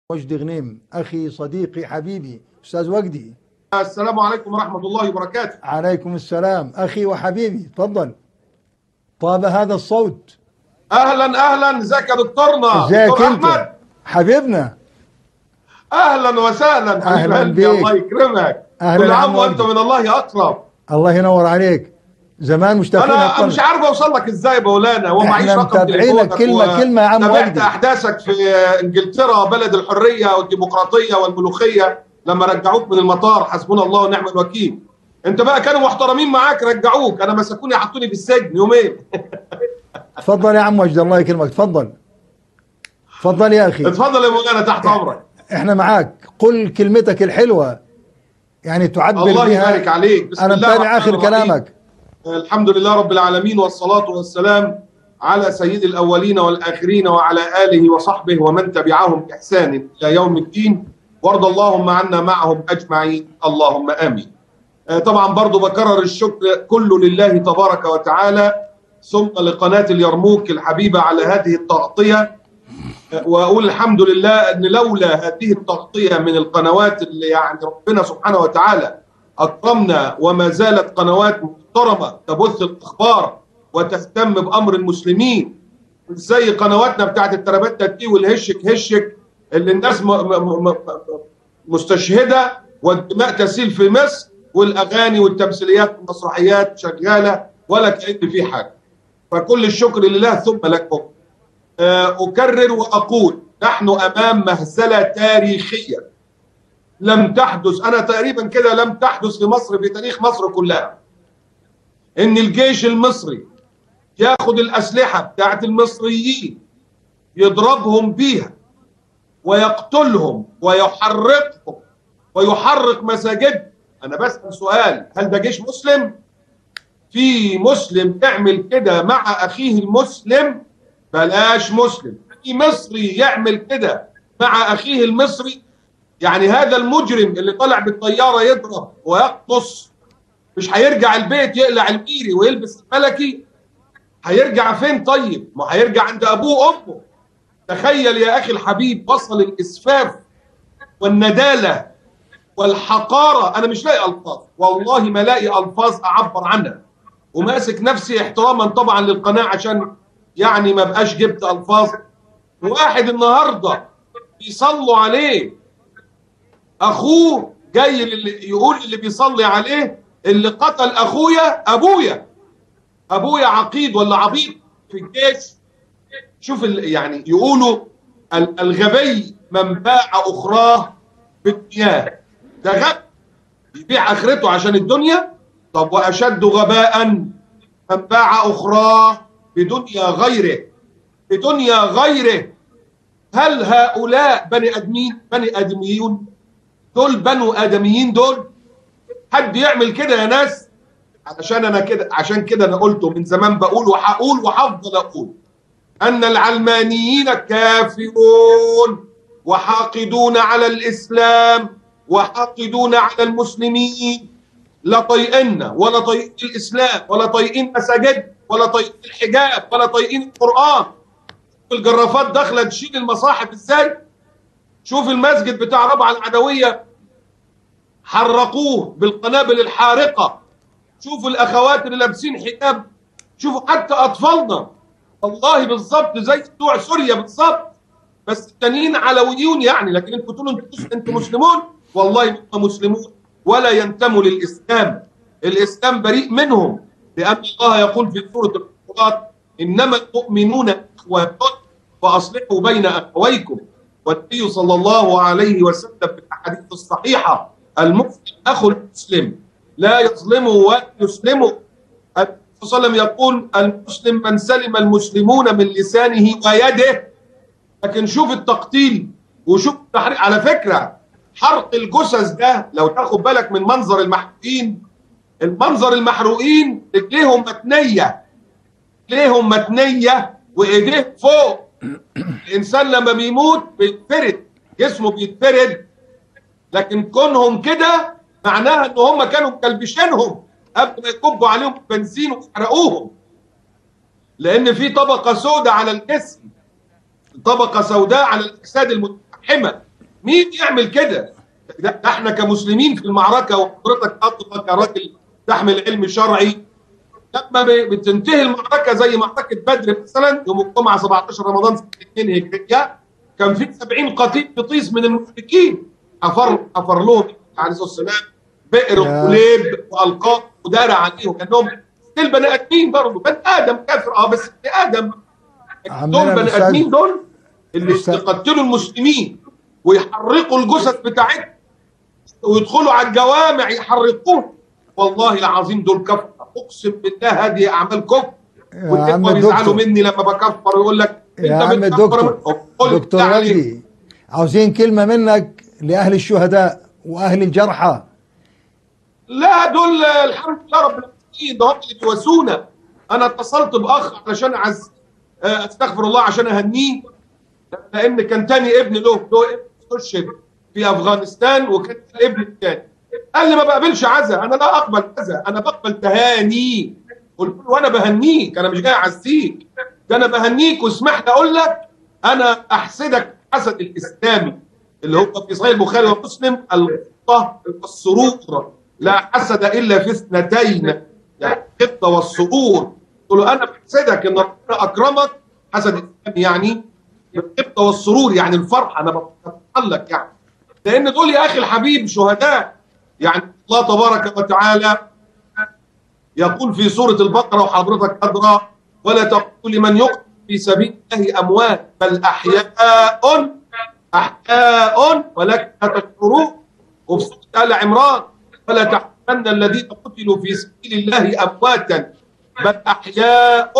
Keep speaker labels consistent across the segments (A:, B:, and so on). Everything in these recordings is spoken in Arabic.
A: وجدي غنيم، أخي صديقي حبيبي أستاذ وجدي.
B: السلام عليكم ورحمة الله وبركاته.
A: عليكم السلام أخي وحبيبي، تفضل. طاب هذا الصوت.
B: أهلا أهلا، ازيك يا دكتورنا؟
A: ازيك
B: دكتور
A: أنت
B: أحمد
A: حبيبنا؟
B: أهلا وسهلا حبيب
A: أهلا
B: قلبي،
A: بيك.
B: الله يكرمك.
A: أهلا
B: كل
A: يا
B: عام
A: عم
B: وأنت
A: وجدي.
B: من الله أكرم.
A: الله ينور عليك، زمان مشتاقين
B: أنا مش عارف أوصل لك إزاي يا مولانا، ومعيش
A: احنا
B: رقم
A: متابعينك
B: تليفونك
A: كلمة كلمة يا عم
B: وتابعت
A: وجدي.
B: أحداثك في إنجلترا بلد الحرية والديمقراطية والملوخية لما رجعوك من المطار، حسبنا الله ونعم الوكيل. أنت بقى كانوا محترمين معاك رجعوك، أنا مسكوني حطوني في السجن يومين.
A: تفضل يا عم وجدي، الله يكرمك، تفضل تفضل يا أخي.
B: اتفضل يا مولانا، تحت أمرك.
A: احنا معاك، قل كلمتك الحلوة يعني تعبر
B: الله
A: بها.
B: يبارك عليك. بسم
A: أنا
B: الله
A: متابع
B: الرحمن
A: آخر
B: الرحيم.
A: كلامك.
B: الحمد لله رب العالمين، والصلاة والسلام على سيد الأولين والآخرين وعلى آله وصحبه ومن تبعهم بإحسان إلى يوم الدين، وارض اللهم عنا معهم أجمعين، اللهم آمين. طبعا برضو بكرر الشكر كله لله تبارك وتعالى، ثم لقناة اليرموك الحبيبة على هذه التغطية، وأقول الحمد لله أن لولا هذه التغطية من القنوات اللي يعني ربنا سبحانه وتعالى أكرمنا وما زالت قنوات محترمة تبث الأخبار وتهتم بأمر المسلمين، زي قنواتنا بتاعت الترابات تاتي والهشك هشك اللي الناس مستشهدة والدماء تسيل في مصر، والأغاني والتمثيليات والمسرحيات شغالة ولا كأن في حاجة. فكل الشكر لله ثم لكم. أكرر وأقول نحن أمام مهزلة تاريخية لم تحدث، أنا تقريبا كده لم تحدث في مصر في تاريخ مصر كلها، إن الجيش المصري ياخد الأسلحة بتاعت المصريين يضربهم بيها ويقتلهم ويحرقهم ويحرق مساجد. أنا بسأل سؤال، هل ده جيش مسلم؟ في مسلم يعمل كده مع أخيه المسلم؟ بلاش مسلم، في مصري يعمل كده مع أخيه المصري؟ يعني هذا المجرم اللي طلع بالطيارة يضرب ويقتص مش هيرجع البيت يقلع الميري ويلبس الملكي؟ هيرجع فين طيب؟ ما هيرجع عند أبوه وأمه. تخيل يا أخي الحبيب، وصل الإسفاف والندالة والحقارة. أنا مش لاقي ألفاظ، والله ما لاقي ألفاظ أعبر عنها، وماسك نفسي احتراما طبعا للقناة عشان يعني ما بقاش جبت ألفاظ. واحد النهارده بيصلوا عليه، أخوه جاي يقول اللي بيصلي عليه اللي قتل أخويا أبويا عقيد ولا عبيط في الجيش. شوف يعني يقولوا الغبي من باع أخراه بالدنيا. ده غبي يبيع آخرته عشان الدنيا. طب وأشد غباء من باع أخراه بدنيا غيره. هل هؤلاء بني آدميون؟ دول بنو آدميين دول؟ حد يعمل كده يا ناس؟ عشان كده أنا قلته من زمان، بقول وهقول وهفضل أقول أن العلمانيين كافرون وحاقدون على الإسلام وحاقدون على المسلمين، لا طايقنا ولا طايقين الإسلام ولا طايقين مساجد ولا طايقين الحجاب ولا طايقين القرآن. الجرافات داخله تشيل المصاحف ازاي؟ شوف المسجد بتاع ربع العدويه حرقوه بالقنابل الحارقه. شوفوا الاخوات اللي لابسين حجاب، شوفوا حتى اطفالنا والله بالظبط زي بتوع سوريا بالظبط، بس التانيين علويون يعني، لكن انتوا تقولوا انتوا مسلمون، والله هم مسلمون ولا ينتموا للاسلام. الاسلام بريء منهم، لان الله يقول في سوره الحجرات انما المؤمنون اخوة فاصلحوا بين اخويكم. والنبي صلى الله عليه وسلم في الاحاديث الصحيحه المسلم اخو المسلم لا يظلمه ولا يسلمه. النبي صلى الله عليه وسلم يقول المسلم من سلم المسلمون من لسانه ويده. لكن شوف التقتيل وشوف التحريق. على فكره حرق الجثث ده لو تاخد بالك من منظر المحروقين رجليهم متنيه وايديه فوق. الانسان لما بيموت بيتفرد، جسمه بيتفرد، لكن كونهم كده معناها ان هم كانوا مكلبشينهم قبل ما يكبوا عليهم بنزين ويحرقوهم. لان في طبقه سوداء على الجسم، طبقه سوداء على الاجساد المتحمه، مين يعمل كده؟ ده احنا كمسلمين في المعركه، وحضرتك اطلق كراجل تحمل علم شرعي، لما بتنتهي المعركه زي معركه بدر مثلا يوم الجمعه 17 رمضان سنه 2 هجريه، كان في 70 قتيل بطيس من المشركين، حفر لهم عليه الصلاه والسلام بئر قليب والقاب ودار عليهم، كانهم بني ادمين برضه، بني ادم كافر بس بني ادم. دول بني ادمين دول اللي يقتلوا المسلمين ويحرقوا الجثث بتاعتهم ويدخلوا على الجوامع يحرقوه، والله العظيم دول كفر، اقسم بالله هذه اعمال كفر. والاخوه بيزعلوا مني لما بكفر ويقول لك
A: انت بتكفر. دكتور وجدي، عاوزين كلمه منك لاهل الشهداء واهل الجرحى.
B: لا دول الحمد لله رب العالمين، ده هم اللي بيواسونا. انا اتصلت باخ علشان استغفر الله عشان اهنيه، لان كان تاني ابن له ابن استشهد في افغانستان، وكان الابن الثاني قال لي ما بقبلش عزاء، انا لا اقبل عزاء، انا بقبل تهاني. قلت له وانا بهنيك، انا مش جاي اعزيك، ده انا بهنيك، واسمح لي اقول لك انا احسدك الحسد الاسلامي اللي هو في صحيح البخاري ومسلم، الغبطه والسرور، لا حسد الا في اثنتين، يعني الغبطه والسرور. قلت له انا بحسدك ان ربنا اكرمك، حسد الاسلامي يعني الغبطه والسرور، يعني الفرحه، انا بفرح لك يعني، لان دول يا اخي الحبيب شهداء. يعني الله تبارك وتعالى يقول في سوره البقره وحضرتك ادرى: ولا تقولوا لمن يقتل في سبيل الله اموات بل احياء ولكن لا تشعرون. وفي سوره ال عمران: ولا تحسبن الذين قتلوا في سبيل الله امواتا بل احياء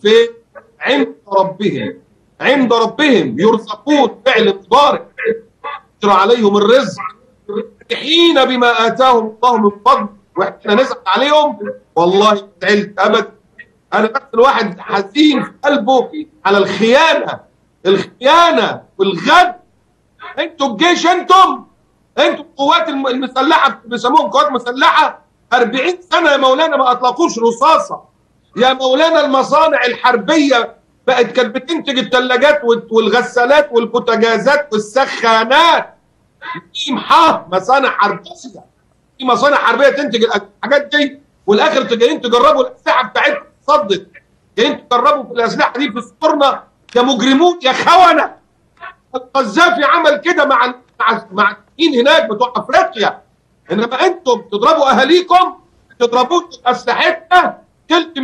B: عند ربهم يرزقون، فعل مضارع يجرى عليهم الرزق، فرحين بما اتاهم الله من فضل. واحنا نزعل عليهم؟ والله ما زعلت ابدا. انا بس الواحد حزين في قلبه على الخيانه والغد. انتوا الجيش، انتوا القوات المسلحه، بيسموهم قوات مسلحه، 40 سنه يا مولانا ما اطلقوش رصاصه. يا مولانا المصانع الحربيه كانت بتنتج الثلاجات والغسالات والبوتاجازات والسخانات، دي مصانع حربيه، في مصانع حربيه تنتج الحاجات دي، والاخر جايين تجربوا الاسلحه بتاعتكم تصدق، جايين تجربوا في الاسلحه دي في صدورنا يا مجرمون يا خونه. القذافي عمل كده مع مين هناك بتوع افريقيا، انما انتم تضربوا اهاليكم، تضربوا اسلحتنا، تلت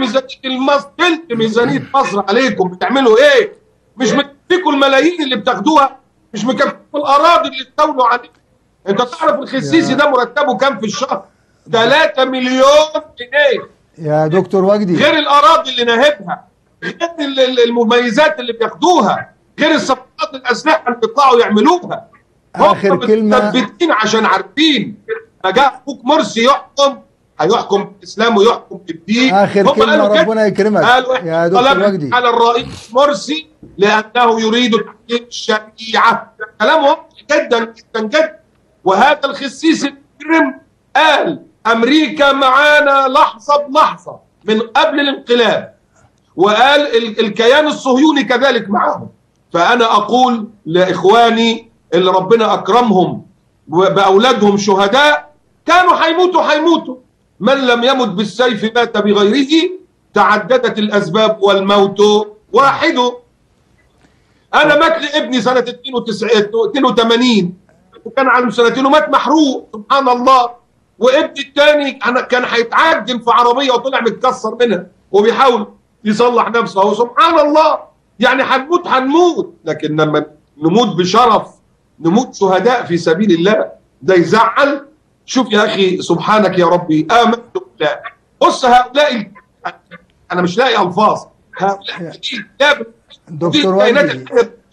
B: ميزانيه مصر عليكم. بتعملوا ايه؟ مش مكفيكم الملايين اللي بتاخدوها، مش مكفيكم الاراضي اللي تستولوا عليها. انت تعرف الخسيسي ده مرتبه كام في الشهر؟ 3 مليون جنيه
A: يا دكتور وجدي،
B: غير الاراضي اللي ناهبها، غير المميزات اللي بياخدوها، غير الصفقات الاسلحه اللي بيطلعوا يعملوها.
A: اخر كلمه،
B: مثبتين عشان عارفين جاء اخوك مرسي يحكم، هيحكم الاسلام ويحكم الدين.
A: اخر كلمه ربنا يكرمك يا دكتور وجدي.
B: على الرئيس مرسي لانه يريد تحكيم الشريعه، كلام واضح جدا جدا جدا. وهذا الخسيس المجرم قال امريكا معانا لحظه بلحظه من قبل الانقلاب، وقال الكيان الصهيوني كذلك معاهم. فانا اقول لاخواني اللي ربنا اكرمهم باولادهم شهداء، كانوا هيموتوا، من لم يمت بالسيف مات بغيره، تعددت الاسباب والموت واحد. انا مات لي ابني سنه 82 وكان عنده سنتين ومات محروق سبحان الله، وابني الثاني كان هيتعجن في عربيه وطلع متكسر منها وبيحاول يصلح نفسه، وسبحان الله. يعني هنموت، لكن لما نموت بشرف، نموت شهداء في سبيل الله، ده يزعل. شوف يا اخي سبحانك يا ربي، امنت بالله. بص هؤلاء، انا مش لاقي الفاظ، هؤلاء
A: دكتور وجدي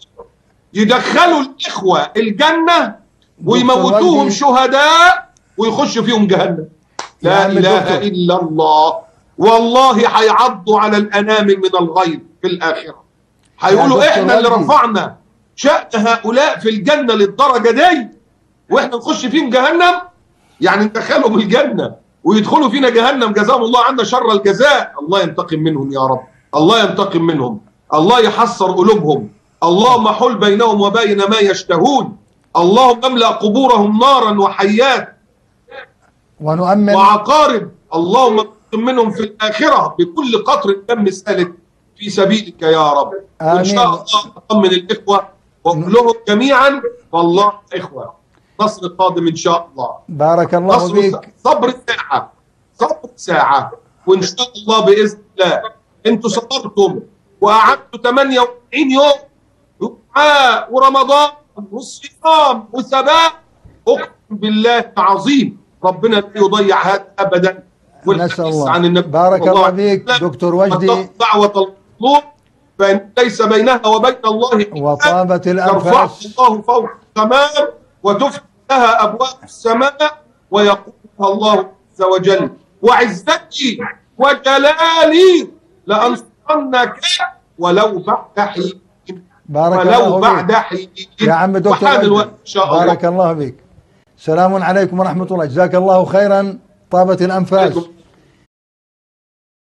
B: يدخلوا الاخوه الجنه ويموتوهم شهداء ويخشوا فيهم جهنم. لا اله الا الله. والله هيعضوا على الانامل من الغيظ في الاخره، هيقولوا احنا اللي رفعنا شأن هؤلاء في الجنه للدرجه دي واحنا نخش فيهم جهنم. يعني ندخلهم الجنه ويدخلوا فينا جهنم، جزاهم الله عنا شر الجزاء. الله ينتقم منهم يا رب، الله ينتقم منهم، الله يحصر قلوبهم، اللهم حل بينهم وبين ما يشتهون. اللهم املأ قبورهم نارا وحيات
A: ونؤمن
B: وعقارب، اللهم اقسم منهم في الآخرة بكل قطر دم سالك في سبيلك يا رب. وإن شاء الله أطمن الإخوة وكلهم جميعا والله إخوة، نصر قادم إن شاء الله.
A: بارك الله فيك.
B: صبر ساعة، صبر ساعة، وإن شاء الله بإذن الله. أنتوا صبرتم وقعدتوا 48 يوم دعاء ورمضان والصيام والثبات، أقسم بالله العظيم ربنا لا يضيع هذا أبدا.
A: نسأل الله. عن النبي بارك الله فيك دكتور وجدي.
B: دعوة المظلوم فإن ليس بينها وبين الله
A: وطابت الأنفاس،
B: الله فوق السماء وتفتح لها أبواب السماء ويقول الله عز وجل وعزتي وجلالي لأنصرنك ولو بعد حين.
A: بارك الله
B: بعد حين
A: يا عم دكتور. بارك الله فيك. السلام عليكم ورحمة الله. جزاك الله خيرا. طابت الأنفاس.